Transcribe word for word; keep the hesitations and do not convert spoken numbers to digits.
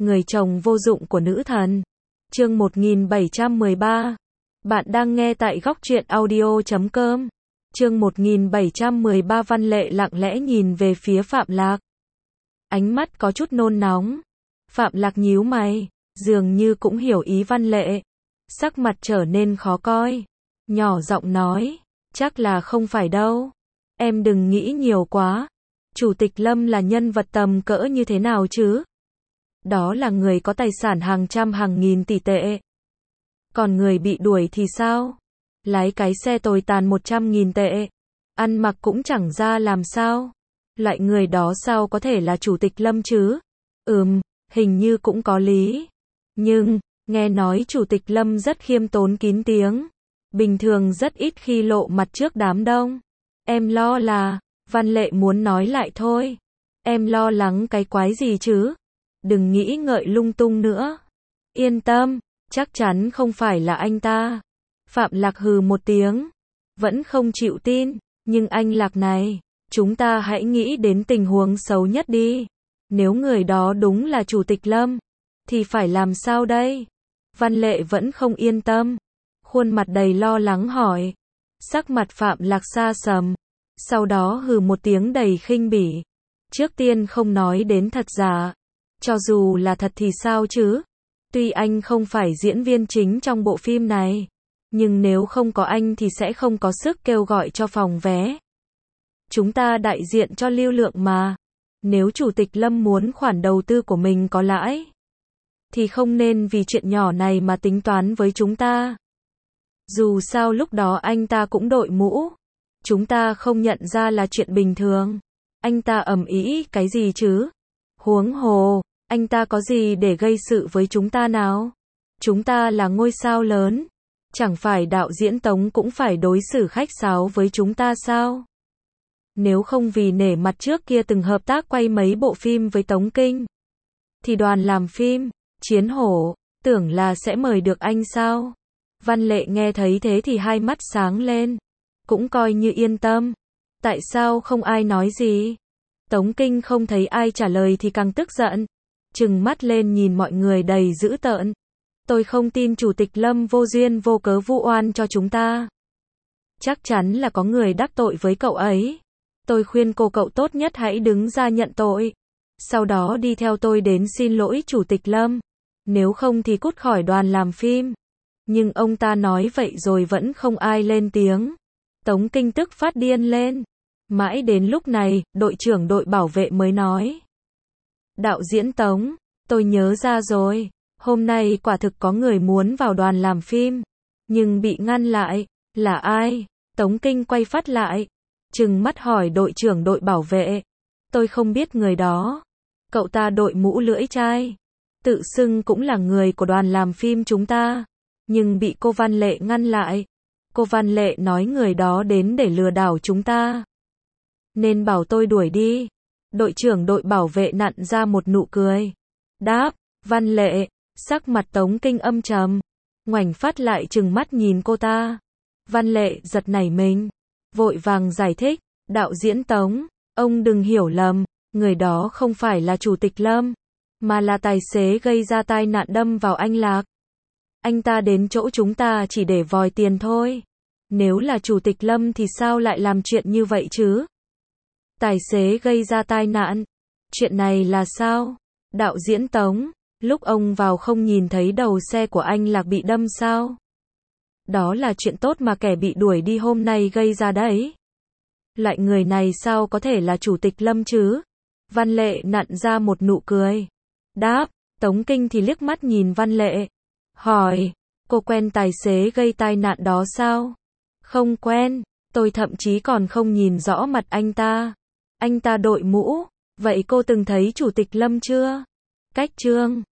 Người chồng vô dụng của nữ thần. Chương một nghìn bảy trăm mười ba. Bạn đang nghe tại góc truyện audio chấm com. Chương một nghìn bảy trăm mười ba. Văn Lệ lặng lẽ nhìn về phía Phạm Lạc. Ánh mắt có chút nôn nóng. Phạm Lạc nhíu mày, dường như cũng hiểu ý Văn Lệ. Sắc mặt trở nên khó coi. Nhỏ giọng nói, chắc là không phải đâu. Em đừng nghĩ nhiều quá. Chủ tịch Lâm là nhân vật tầm cỡ như thế nào chứ? Đó là người có tài sản hàng trăm hàng nghìn tỷ tệ. Còn người bị đuổi thì sao? Lái cái xe tồi tàn một trăm nghìn tệ. Ăn mặc cũng chẳng ra làm sao. Loại người đó sao có thể là chủ tịch Lâm chứ? Ừm, hình như cũng có lý. Nhưng, nghe nói chủ tịch Lâm rất khiêm tốn kín tiếng. Bình thường rất ít khi lộ mặt trước đám đông. Em lo là, Văn Lệ muốn nói lại thôi. Em lo lắng cái quái gì chứ? Đừng nghĩ ngợi lung tung nữa. Yên tâm, chắc chắn không phải là anh ta. Phạm Lạc hừ một tiếng. Vẫn không chịu tin, nhưng anh Lạc này, chúng ta hãy nghĩ đến tình huống xấu nhất đi. Nếu người đó đúng là chủ tịch Lâm, thì phải làm sao đây? Văn Lệ vẫn không yên tâm. Khuôn mặt đầy lo lắng hỏi. Sắc mặt Phạm Lạc xa sầm. Sau đó hừ một tiếng đầy khinh bỉ. Trước tiên không nói đến thật giả. Cho dù là thật thì sao chứ? Tuy anh không phải diễn viên chính trong bộ phim này, nhưng nếu không có anh thì sẽ không có sức kêu gọi cho phòng vé. Chúng ta đại diện cho lưu lượng mà. Nếu chủ tịch Lâm muốn khoản đầu tư của mình có lãi, thì không nên vì chuyện nhỏ này mà tính toán với chúng ta. Dù sao lúc đó anh ta cũng đội mũ. Chúng ta không nhận ra là chuyện bình thường. Anh ta ầm ĩ cái gì chứ? Huống hồ, anh ta có gì để gây sự với chúng ta nào? Chúng ta là ngôi sao lớn. Chẳng phải đạo diễn Tống cũng phải đối xử khách sáo với chúng ta sao? Nếu không vì nể mặt trước kia từng hợp tác quay mấy bộ phim với Tống Kinh, thì đoàn làm phim Chiến Hổ tưởng là sẽ mời được anh sao? Văn Lệ nghe thấy thế thì hai mắt sáng lên. Cũng coi như yên tâm. Tại sao không ai nói gì? Tống Kinh không thấy ai trả lời thì càng tức giận. Trừng mắt lên nhìn mọi người đầy dữ tợn. Tôi không tin chủ tịch Lâm vô duyên vô cớ vu oan cho chúng ta. Chắc chắn là có người đắc tội với cậu ấy. Tôi khuyên cô cậu tốt nhất hãy đứng ra nhận tội. Sau đó đi theo tôi đến xin lỗi chủ tịch Lâm. Nếu không thì cút khỏi đoàn làm phim. Nhưng ông ta nói vậy rồi vẫn không ai lên tiếng. Tống Kinh tức phát điên lên. Mãi đến lúc này, đội trưởng đội bảo vệ mới nói. Đạo diễn Tống, tôi nhớ ra rồi. Hôm nay quả thực có người muốn vào đoàn làm phim, nhưng bị ngăn lại. Là ai? Tống Kinh quay phát lại. Trừng mắt hỏi đội trưởng đội bảo vệ. Tôi không biết người đó. Cậu ta đội mũ lưỡi chai. Tự xưng cũng là người của đoàn làm phim chúng ta. Nhưng bị cô Văn Lệ ngăn lại. Cô Văn Lệ nói người đó đến để lừa đảo chúng ta. Nên bảo tôi đuổi đi. Đội trưởng đội bảo vệ nặn ra một nụ cười. Đáp, Văn Lệ. Sắc mặt Tống Kinh âm trầm. Ngoảnh phát lại trừng mắt nhìn cô ta. Văn Lệ giật nảy mình. Vội vàng giải thích. Đạo diễn Tống, ông đừng hiểu lầm. Người đó không phải là chủ tịch Lâm, mà là tài xế gây ra tai nạn đâm vào anh Lạc. Anh ta đến chỗ chúng ta chỉ để vòi tiền thôi. Nếu là chủ tịch Lâm thì sao lại làm chuyện như vậy chứ? Tài xế gây ra tai nạn. Chuyện này là sao? Đạo diễn Tống, lúc ông vào không nhìn thấy đầu xe của anh Lạc bị đâm sao? Đó là chuyện tốt mà kẻ bị đuổi đi hôm nay gây ra đấy. Loại người này sao có thể là chủ tịch Lâm chứ? Văn Lệ nặn ra một nụ cười. Đáp, Tống Kinh thì liếc mắt nhìn Văn Lệ. Hỏi, cô quen tài xế gây tai nạn đó sao? Không quen, tôi thậm chí còn không nhìn rõ mặt anh ta. Anh ta đội mũ, vậy cô từng thấy chủ tịch Lâm chưa? Cách chương